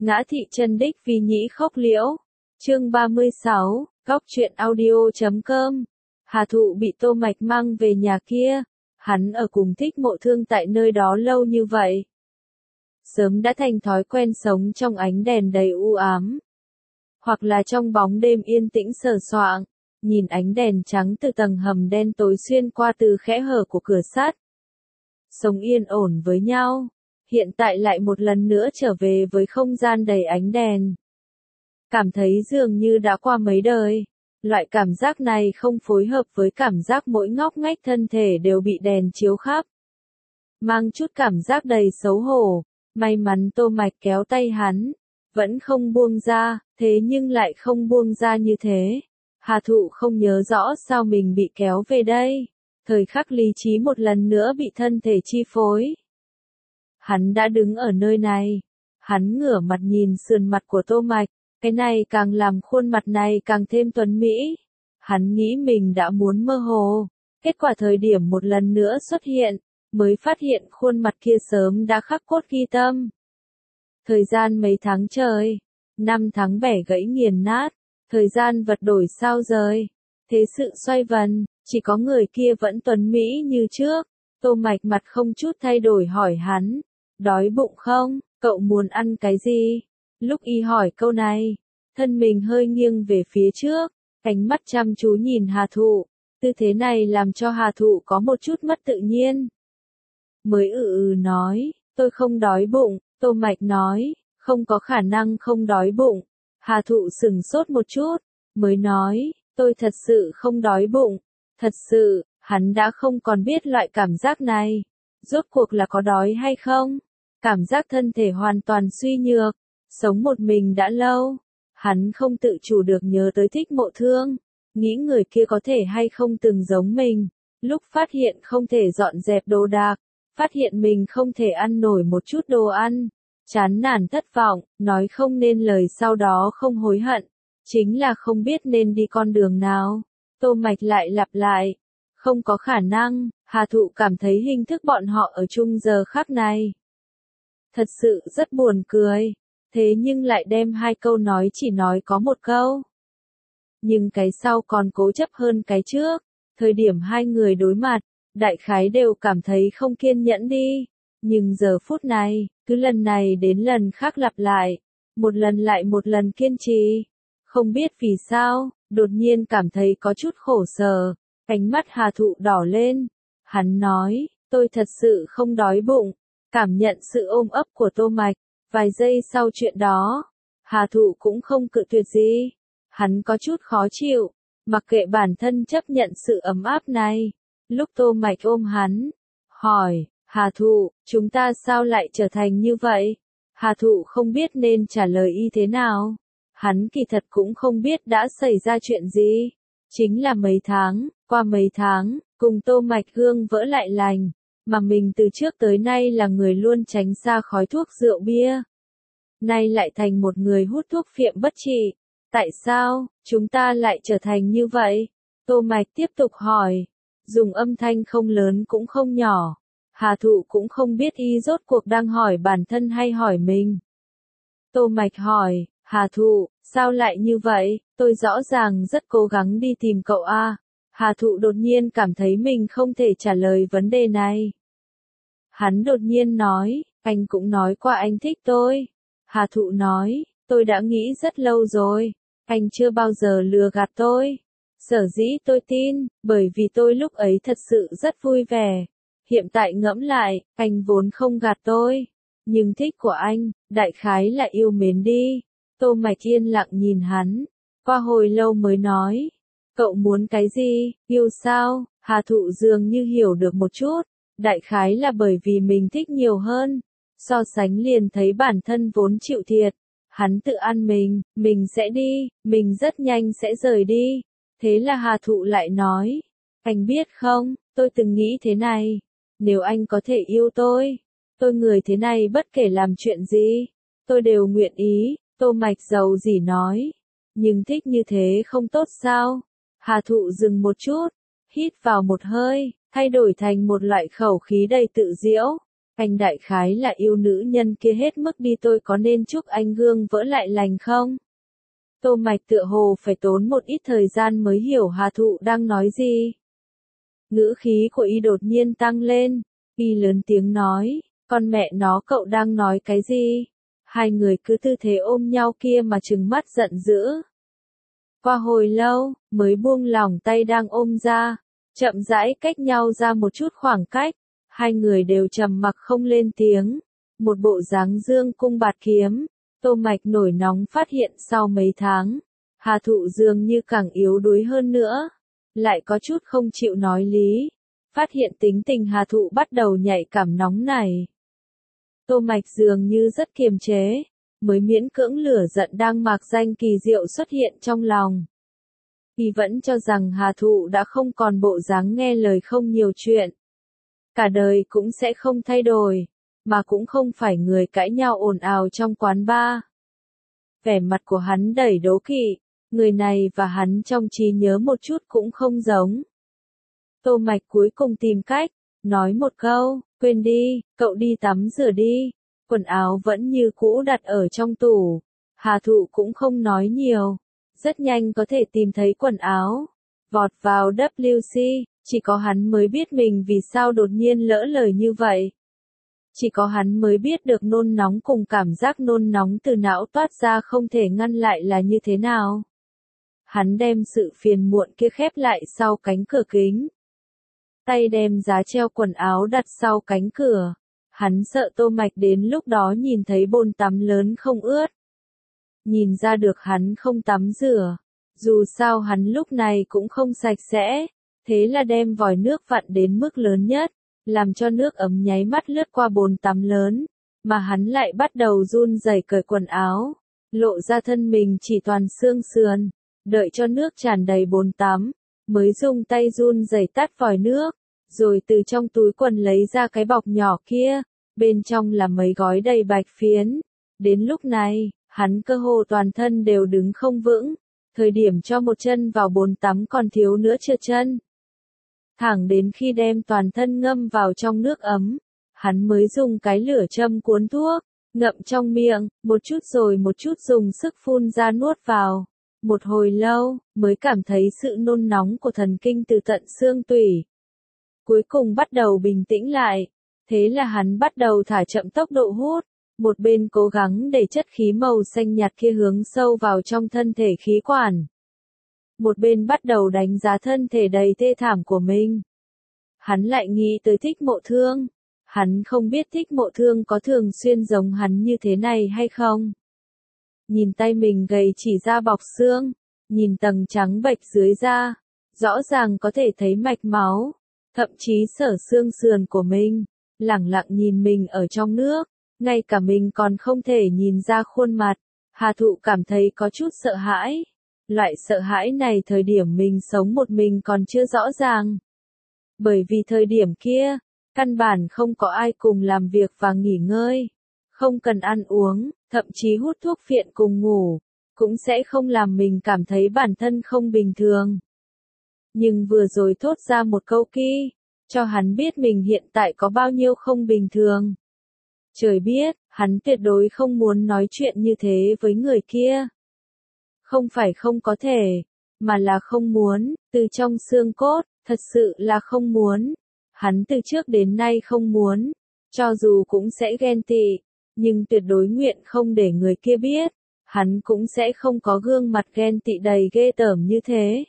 Ngã thị chân đích vì nhĩ khốc liễu. Chương 36, Góc truyện audio.com. Hà Thụ bị Tô Mạch mang về nhà kia, hắn ở cùng Thích Mộ Thương tại nơi đó lâu như vậy. Sớm đã thành thói quen sống trong ánh đèn đầy u ám, hoặc là trong bóng đêm yên tĩnh sờ soạng, nhìn ánh đèn trắng từ tầng hầm đen tối xuyên qua từ khẽ hở của cửa sắt. Sống yên ổn với nhau, hiện tại lại một lần nữa trở về với không gian đầy ánh đèn. Cảm thấy dường như đã qua mấy đời. Loại cảm giác này không phối hợp với cảm giác mỗi ngóc ngách thân thể đều bị đèn chiếu khắp. Mang chút cảm giác đầy xấu hổ, may mắn Tô Mạch kéo tay hắn, vẫn không buông ra, thế nhưng lại không buông ra như thế. Hà Thụ không nhớ rõ sao mình bị kéo về đây, thời khắc lý trí một lần nữa bị thân thể chi phối. Hắn đã đứng ở nơi này, hắn ngửa mặt nhìn sườn mặt của Tô Mạch. Cái này càng làm khuôn mặt này càng thêm tuấn mỹ. Hắn nghĩ mình đã muốn mơ hồ. Kết quả thời điểm một lần nữa xuất hiện, mới phát hiện khuôn mặt kia sớm đã khắc cốt ghi tâm. Thời gian mấy tháng trời, 5 tháng bẻ gãy nghiền nát, thời gian vật đổi sao rời. Thế sự xoay vần, chỉ có người kia vẫn tuấn mỹ như trước. Tô Mạch mặt không chút thay đổi hỏi hắn, đói bụng không, cậu muốn ăn cái gì? Lúc y hỏi câu này, thân mình hơi nghiêng về phía trước, ánh mắt chăm chú nhìn Hà Thụ, tư thế này làm cho Hà Thụ có một chút mất tự nhiên. Mới nói, tôi không đói bụng, Tô Mạch nói, không có khả năng không đói bụng. Hà Thụ sững sốt một chút, mới nói, tôi thật sự không đói bụng, thật sự, hắn đã không còn biết loại cảm giác này, rốt cuộc là có đói hay không, cảm giác thân thể hoàn toàn suy nhược. Sống một mình đã lâu, hắn không tự chủ được nhớ tới Thích Mộ Thương, nghĩ người kia có thể hay không từng giống mình, lúc phát hiện không thể dọn dẹp đồ đạc, phát hiện mình không thể ăn nổi một chút đồ ăn, chán nản thất vọng, nói không nên lời sau đó không hối hận, chính là không biết nên đi con đường nào. Tô Mạch lại lặp lại, không có khả năng. Hà Thụ cảm thấy hình thức bọn họ ở chung giờ khắc này thật sự rất buồn cười. Thế nhưng lại đem hai câu nói chỉ nói có một câu. Nhưng cái sau còn cố chấp hơn cái trước. Thời điểm hai người đối mặt, đại khái đều cảm thấy không kiên nhẫn đi. Nhưng giờ phút này, cứ lần này đến lần khác lặp lại. Một lần lại một lần kiên trì. Không biết vì sao, đột nhiên cảm thấy có chút khổ sở. Ánh mắt Hà Thụ đỏ lên. Hắn nói, tôi thật sự không đói bụng. Cảm nhận sự ôm ấp của Tô Mạch. Vài giây sau chuyện đó, Hà Thụ cũng không cự tuyệt gì. Hắn có chút khó chịu, mặc kệ bản thân chấp nhận sự ấm áp này. Lúc Tô Mạch ôm hắn, hỏi, Hà Thụ, chúng ta sao lại trở thành như vậy? Hà Thụ không biết nên trả lời y thế nào. Hắn kỳ thật cũng không biết đã xảy ra chuyện gì. Chính là mấy tháng, qua mấy tháng, cùng Tô Mạch gương vỡ lại lành. Mà mình từ trước tới nay là người luôn tránh xa khói thuốc rượu bia. Nay lại thành một người hút thuốc phiện bất trị. Tại sao, chúng ta lại trở thành như vậy? Tô Mạch tiếp tục hỏi. Dùng âm thanh không lớn cũng không nhỏ. Hà Thụ cũng không biết y rốt cuộc đang hỏi bản thân hay hỏi mình. Tô Mạch hỏi, Hà Thụ, sao lại như vậy? Tôi rõ ràng rất cố gắng đi tìm cậu a. Hà Thụ đột nhiên cảm thấy mình không thể trả lời vấn đề này. Hắn đột nhiên nói, anh cũng nói qua anh thích tôi. Hà Thụ nói, tôi đã nghĩ rất lâu rồi, anh chưa bao giờ lừa gạt tôi. Sở dĩ tôi tin, bởi vì tôi lúc ấy thật sự rất vui vẻ. Hiện tại ngẫm lại, anh vốn không gạt tôi. Nhưng thích của anh, đại khái là yêu mến đi. Tô Mạch yên lặng nhìn hắn, qua hồi lâu mới nói. Cậu muốn cái gì, yêu sao? Hà Thụ dường như hiểu được một chút. Đại khái là bởi vì mình thích nhiều hơn. So sánh liền thấy bản thân vốn chịu thiệt. Hắn tự ăn mình sẽ đi, mình rất nhanh sẽ rời đi. Thế là Hà Thụ lại nói. Anh biết không, tôi từng nghĩ thế này. Nếu anh có thể yêu tôi người thế này bất kể làm chuyện gì, tôi đều nguyện ý. Tô Mạch dầu dỉ nói. Nhưng thích như thế không tốt sao? Hà Thụ dừng một chút, hít vào một hơi, thay đổi thành một loại khẩu khí đầy tự diễu. Anh đại khái là yêu nữ nhân kia hết mức đi, tôi có nên chúc anh gương vỡ lại lành không? Tô Mạch tựa hồ phải tốn một ít thời gian mới hiểu Hà Thụ đang nói gì. Ngữ khí của y đột nhiên tăng lên, y lớn tiếng nói, con mẹ nó cậu đang nói cái gì? Hai người cứ tư thế ôm nhau kia mà trừng mắt giận dữ. Qua hồi lâu, mới buông lỏng tay đang ôm ra, chậm rãi cách nhau ra một chút khoảng cách, hai người đều trầm mặc không lên tiếng, một bộ dáng dương cung bạt kiếm. Tô Mạch nổi nóng phát hiện sau mấy tháng, Hà Thụ dường như càng yếu đuối hơn nữa, lại có chút không chịu nói lý, phát hiện tính tình Hà Thụ bắt đầu nhạy cảm nóng nảy. Tô Mạch dường như rất kiềm chế, mới miễn cưỡng lửa giận đang mạc danh kỳ diệu xuất hiện trong lòng. Y vẫn cho rằng Hà Thụ đã không còn bộ dáng nghe lời không nhiều chuyện, cả đời cũng sẽ không thay đổi, mà cũng không phải người cãi nhau ồn ào trong quán bar. Vẻ mặt của hắn đầy đố kỵ, người này và hắn trong trí nhớ một chút cũng không giống. Tô Mạch cuối cùng tìm cách, nói một câu, quên đi, cậu đi tắm rửa đi, quần áo vẫn như cũ đặt ở trong tủ. Hà Thụ cũng không nói nhiều, rất nhanh có thể tìm thấy quần áo, vọt vào WC, chỉ có hắn mới biết mình vì sao đột nhiên lỡ lời như vậy. Chỉ có hắn mới biết được nôn nóng cùng cảm giác nôn nóng từ não toát ra không thể ngăn lại là như thế nào. Hắn đem sự phiền muộn kia khép lại sau cánh cửa kính. Tay đem giá treo quần áo đặt sau cánh cửa. Hắn sợ Tô Mạch đến lúc đó nhìn thấy bồn tắm lớn không ướt. Nhìn ra được hắn không tắm rửa. Dù sao hắn lúc này cũng không sạch sẽ. Thế là đem vòi nước vặn đến mức lớn nhất, làm cho nước ấm nháy mắt lướt qua bồn tắm lớn, mà hắn lại bắt đầu run rẩy cởi quần áo, lộ ra thân mình chỉ toàn xương sườn, đợi cho nước tràn đầy bồn tắm, mới dùng tay run rẩy tắt vòi nước, rồi từ trong túi quần lấy ra cái bọc nhỏ kia, bên trong là mấy gói đầy bạch phiến. Đến lúc này, hắn cơ hồ toàn thân đều đứng không vững, thời điểm cho một chân vào bồn tắm còn thiếu nữa trượt chân. Thẳng đến khi đem toàn thân ngâm vào trong nước ấm, hắn mới dùng cái lửa châm cuốn thuốc, ngậm trong miệng, một chút rồi một chút dùng sức phun ra nuốt vào. Một hồi lâu, mới cảm thấy sự nôn nóng của thần kinh từ tận xương tủy. Cuối cùng bắt đầu bình tĩnh lại, thế là hắn bắt đầu thả chậm tốc độ hút, một bên cố gắng để chất khí màu xanh nhạt kia hướng sâu vào trong thân thể khí quản. Một bên bắt đầu đánh giá thân thể đầy thê thảm của mình. Hắn lại nghĩ tới Thích Mộ Thương. Hắn không biết Thích Mộ Thương có thường xuyên giống hắn như thế này hay không. Nhìn tay mình gầy chỉ da bọc xương, nhìn tầng trắng bệch dưới da, rõ ràng có thể thấy mạch máu, thậm chí sở xương sườn của mình, lẳng lặng nhìn mình ở trong nước, ngay cả mình còn không thể nhìn ra khuôn mặt. Hà Thụ cảm thấy có chút sợ hãi. Loại sợ hãi này thời điểm mình sống một mình còn chưa rõ ràng. Bởi vì thời điểm kia, căn bản không có ai cùng làm việc và nghỉ ngơi, không cần ăn uống, thậm chí hút thuốc phiện cùng ngủ, cũng sẽ không làm mình cảm thấy bản thân không bình thường. Nhưng vừa rồi thốt ra một câu kia, cho hắn biết mình hiện tại có bao nhiêu không bình thường. Trời biết, hắn tuyệt đối không muốn nói chuyện như thế với người kia. Không phải không có thể, mà là không muốn, từ trong xương cốt, thật sự là không muốn. Hắn từ trước đến nay không muốn, cho dù cũng sẽ ghen tị, nhưng tuyệt đối nguyện không để người kia biết, hắn cũng sẽ không có gương mặt ghen tị đầy ghê tởm như thế.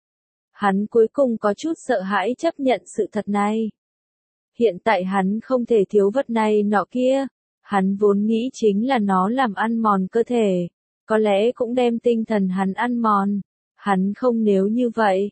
Hắn cuối cùng có chút sợ hãi chấp nhận sự thật này. Hiện tại hắn không thể thiếu vật này nọ kia, hắn vốn nghĩ chính là nó làm ăn mòn cơ thể. Có lẽ cũng đem tinh thần hắn ăn mòn. Hắn không nếu như vậy.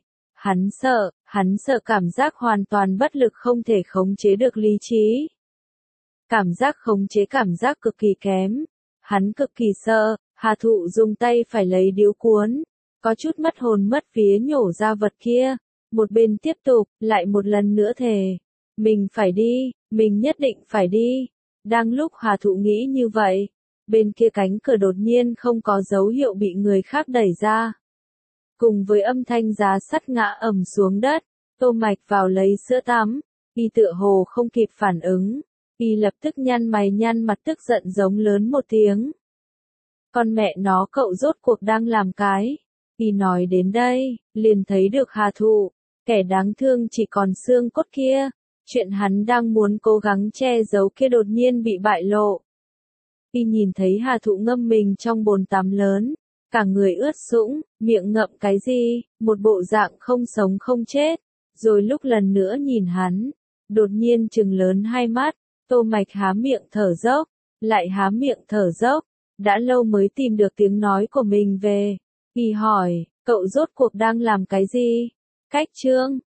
Hắn sợ cảm giác hoàn toàn bất lực không thể khống chế được lý trí. Cảm giác khống chế cảm giác cực kỳ kém. Hắn cực kỳ sợ, Hà Thụ dùng tay phải lấy điếu cuốn. Có chút mất hồn mất vía nhổ ra vật kia. Một bên tiếp tục, lại một lần nữa thề. Mình phải đi, mình nhất định phải đi. Đang lúc Hà Thụ nghĩ như vậy. Bên kia cánh cửa đột nhiên không có dấu hiệu bị người khác đẩy ra. Cùng với âm thanh giá sắt ngã ầm xuống đất, Tô Mạch vào lấy sữa tắm, y tựa hồ không kịp phản ứng. Y lập tức nhăn mày nhăn mặt tức giận giống lớn một tiếng. Con mẹ nó, cậu rốt cuộc đang làm cái. Y nói đến đây, liền thấy được Hà Thụ, kẻ đáng thương chỉ còn xương cốt kia. Chuyện hắn đang muốn cố gắng che giấu kia đột nhiên bị bại lộ. Y nhìn thấy Hà Thụ ngâm mình trong bồn tắm lớn, cả người ướt sũng, miệng ngậm cái gì, một bộ dạng không sống không chết. Rồi lúc lần nữa nhìn hắn, đột nhiên trừng lớn hai mắt, Tô Mạch há miệng thở dốc, lại há miệng thở dốc, đã lâu mới tìm được tiếng nói của mình về. Y hỏi, cậu rốt cuộc đang làm cái gì? Cách chương